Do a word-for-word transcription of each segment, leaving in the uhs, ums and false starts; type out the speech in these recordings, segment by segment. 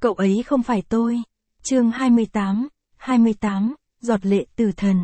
Cậu ấy không phải tôi. Chương hai mươi tám, hai mươi tám, giọt lệ từ thần.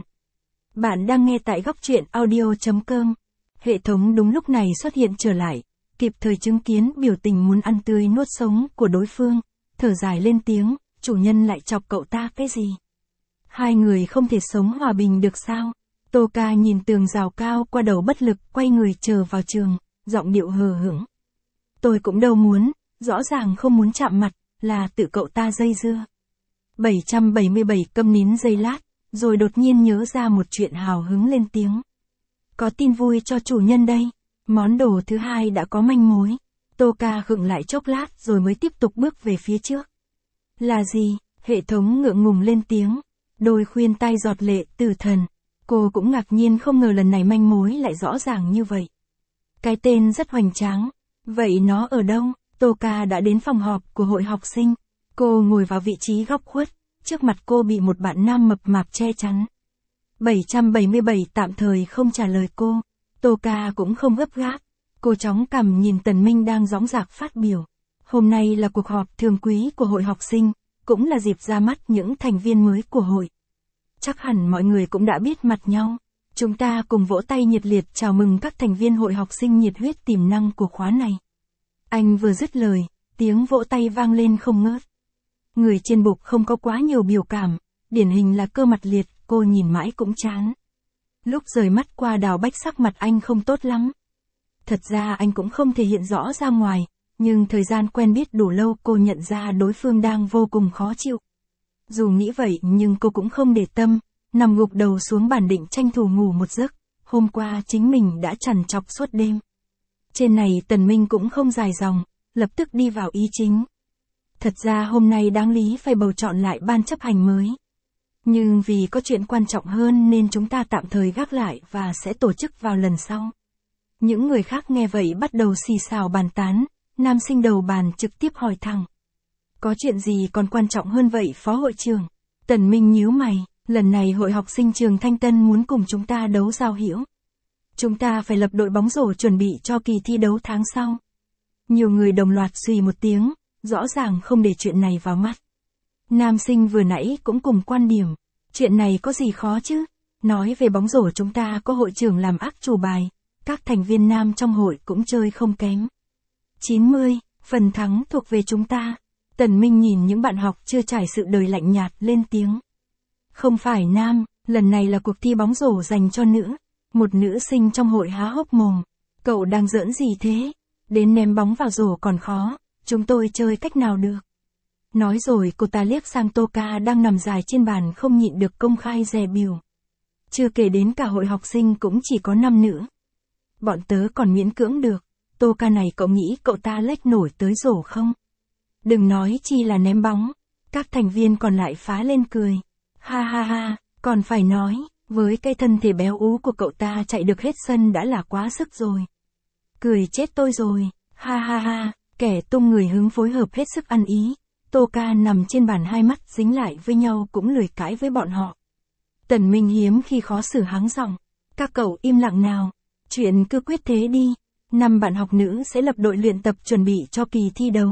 Bạn đang nghe tại góc truyện audio chấm com. Hệ thống đúng lúc này xuất hiện trở lại, kịp thời chứng kiến biểu tình muốn ăn tươi nuốt sống của đối phương, thở dài lên tiếng, chủ nhân lại chọc cậu ta cái gì? Hai người không thể sống hòa bình được sao? Tô Ca nhìn tường rào cao qua đầu bất lực, quay người chờ vào trường, giọng điệu hờ hững. Tôi cũng đâu muốn, rõ ràng không muốn chạm mặt, là tự cậu ta dây dưa. bảy trăm bảy mươi bảy câm nín giây lát, rồi đột nhiên nhớ ra một chuyện hào hứng lên tiếng. Có tin vui cho chủ nhân đây, món đồ thứ hai đã có manh mối. Tô Ca khựng lại chốc lát rồi mới tiếp tục bước về phía trước. Là gì? Hệ thống ngượng ngùng lên tiếng. Đôi khuyên tai giọt lệ từ thần. Cô cũng ngạc nhiên không ngờ lần này manh mối lại rõ ràng như vậy. Cái tên rất hoành tráng. Vậy nó ở đâu? Tô Ca đã đến phòng họp của hội học sinh. Cô ngồi vào vị trí góc khuất, trước mặt cô bị một bạn nam mập mạp che chắn. bảy trăm bảy mươi bảy tạm thời không trả lời cô. Tô Ca cũng không gấp gáp. Cô chóng cằm nhìn Tần Minh đang dõng dạc phát biểu. Hôm nay là cuộc họp thường quý của hội học sinh, cũng là dịp ra mắt những thành viên mới của hội. Chắc hẳn mọi người cũng đã biết mặt nhau. Chúng ta cùng vỗ tay nhiệt liệt chào mừng các thành viên hội học sinh nhiệt huyết tiềm năng của khóa này. Anh vừa dứt lời, tiếng vỗ tay vang lên không ngớt. Người trên bục không có quá nhiều biểu cảm, điển hình là cơ mặt liệt, cô nhìn mãi cũng chán. Lúc rời mắt qua Đào Bách sắc mặt anh không tốt lắm. Thật ra anh cũng không thể hiện rõ ra ngoài, nhưng thời gian quen biết đủ lâu cô nhận ra đối phương đang vô cùng khó chịu. Dù nghĩ vậy nhưng cô cũng không để tâm, nằm gục đầu xuống bàn định tranh thủ ngủ một giấc, hôm qua chính mình đã trằn trọc suốt đêm. Trên này Tần Minh cũng không dài dòng, lập tức đi vào ý chính. Thật ra hôm nay đáng lý phải bầu chọn lại ban chấp hành mới. Nhưng vì có chuyện quan trọng hơn nên chúng ta tạm thời gác lại và sẽ tổ chức vào lần sau. Những người khác nghe vậy bắt đầu xì xào bàn tán, nam sinh đầu bàn trực tiếp hỏi thẳng. Có chuyện gì còn quan trọng hơn vậy phó hội trưởng? Tần Minh nhíu mày, lần này hội học sinh trường Thanh Tân muốn cùng chúng ta đấu giao hữu. Chúng ta phải lập đội bóng rổ chuẩn bị cho kỳ thi đấu tháng sau. Nhiều người đồng loạt suy một tiếng, rõ ràng không để chuyện này vào mắt. Nam sinh vừa nãy cũng cùng quan điểm, chuyện này có gì khó chứ? Nói về bóng rổ chúng ta có hội trưởng làm ác chủ bài, các thành viên nam trong hội cũng chơi không kém. chín mươi, phần thắng thuộc về chúng ta. Tần Minh nhìn những bạn học chưa trải sự đời lạnh nhạt lên tiếng. Không phải nam, lần này là cuộc thi bóng rổ dành cho nữ. Một nữ sinh trong hội há hốc mồm. Cậu đang giỡn gì thế? Đến ném bóng vào rổ còn khó, chúng tôi chơi cách nào được? Nói rồi cô ta liếc sang Tô Ca đang nằm dài trên bàn không nhịn được công khai dè bỉu. Chưa kể đến cả hội học sinh cũng chỉ có năm nữ. Bọn tớ còn miễn cưỡng được, Tô Ca này cậu nghĩ cậu ta lách nổi tới rổ không? Đừng nói chi là ném bóng. Các thành viên còn lại phá lên cười. Ha ha ha, còn phải nói, với cái thân thể béo ú của cậu ta chạy được hết sân đã là quá sức rồi. Cười chết tôi rồi, ha ha ha, kẻ tung người hứng phối hợp hết sức ăn ý. Tô Ca nằm trên bàn hai mắt dính lại với nhau cũng lười cãi với bọn họ. Tần Minh hiếm khi khó xử hắng giọng. Các cậu im lặng nào, chuyện cứ quyết thế đi. Năm bạn học nữ sẽ lập đội luyện tập chuẩn bị cho kỳ thi đấu.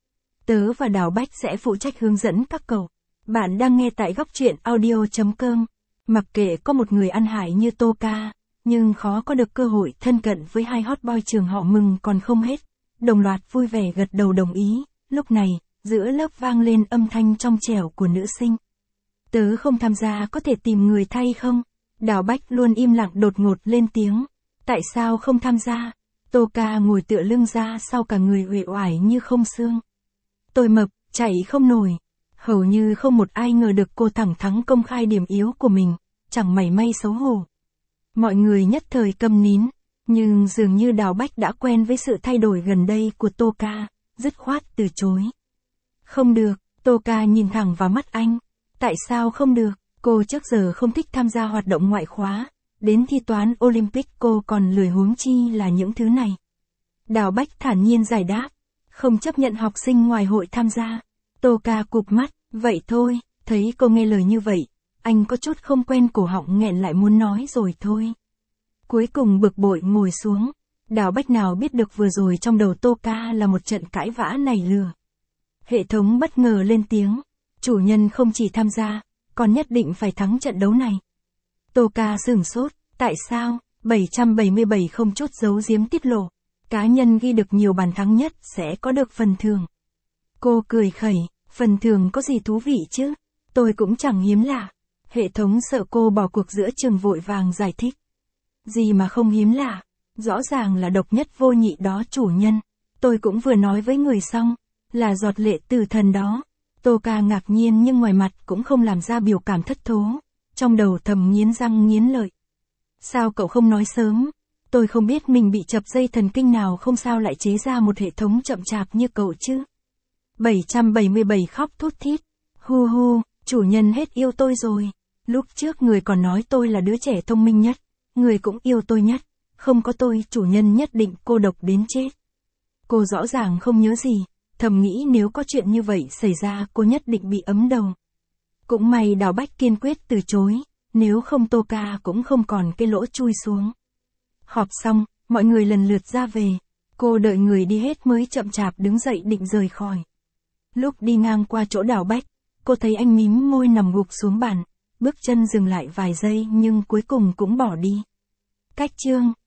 Tớ và Đào Bách sẽ phụ trách hướng dẫn các cậu. Bạn đang nghe tại góc truyện audio chấm com. Mặc kệ có một người ăn hại như Tô Ca, nhưng khó có được cơ hội thân cận với hai hot boy trường họ mừng còn không hết. Đồng loạt vui vẻ gật đầu đồng ý. Lúc này, giữa lớp vang lên âm thanh trong trẻo của nữ sinh. Tớ không tham gia có thể tìm người thay không? Đào Bách luôn im lặng đột ngột lên tiếng. Tại sao không tham gia? Tô Ca ngồi tựa lưng ra sau cả người uể oải như không xương. Tôi mập, chạy không nổi. Hầu như không một ai ngờ được cô thẳng thắn công khai điểm yếu của mình, chẳng mảy may xấu hổ. Mọi người nhất thời câm nín, nhưng dường như Đào Bách đã quen với sự thay đổi gần đây của Tô Ca, dứt khoát từ chối. Không được, Tô Ca nhìn thẳng vào mắt anh. Tại sao không được? Cô trước giờ không thích tham gia hoạt động ngoại khóa, đến thi toán Olympic cô còn lười huống chi là những thứ này. Đào Bách thản nhiên giải đáp, không chấp nhận học sinh ngoài hội tham gia. Tô Ca cụp mắt, vậy thôi, thấy cô nghe lời như vậy, anh có chút không quen cổ họng nghẹn lại muốn nói rồi thôi. Cuối cùng bực bội ngồi xuống, Đào Bách nào biết được vừa rồi trong đầu Tô Ca là một trận cãi vã nảy lửa. Hệ thống bất ngờ lên tiếng. Chủ nhân không chỉ tham gia, còn nhất định phải thắng trận đấu này. Tô Ca sửng sốt, tại sao? bảy trăm bảy mươi bảy không chút giấu giếm tiết lộ. Cá nhân ghi được nhiều bàn thắng nhất sẽ có được phần thưởng. Cô cười khẩy, phần thưởng có gì thú vị chứ? Tôi cũng chẳng hiếm lạ. Hệ thống sợ cô bỏ cuộc giữa chừng vội vàng giải thích. Gì mà không hiếm lạ? Rõ ràng là độc nhất vô nhị đó chủ nhân. Tôi cũng vừa nói với người xong, là giọt lệ tử thần đó. Tô Ca ngạc nhiên nhưng ngoài mặt cũng không làm ra biểu cảm thất thố. Trong đầu thầm nghiến răng nghiến lợi. Sao cậu không nói sớm? Tôi không biết mình bị chập dây thần kinh nào không sao lại chế ra một hệ thống chậm chạp như cậu chứ. bảy trăm bảy mươi bảy khóc thút thít. Hu hu, chủ nhân hết yêu tôi rồi. Lúc trước người còn nói tôi là đứa trẻ thông minh nhất. Người cũng yêu tôi nhất. Không có tôi chủ nhân nhất định cô độc đến chết. Cô rõ ràng không nhớ gì. Thầm nghĩ nếu có chuyện như vậy xảy ra cô nhất định bị ấm đầu. Cũng may Đào Bách kiên quyết từ chối. Nếu không Tô Ca cũng không còn cái lỗ chui xuống. Họp xong, mọi người lần lượt ra về. Cô đợi người đi hết mới chậm chạp đứng dậy định rời khỏi. Lúc đi ngang qua chỗ Đào Bách, cô thấy anh mím môi nằm gục xuống bàn. Bước chân dừng lại vài giây nhưng cuối cùng cũng bỏ đi. Cách chương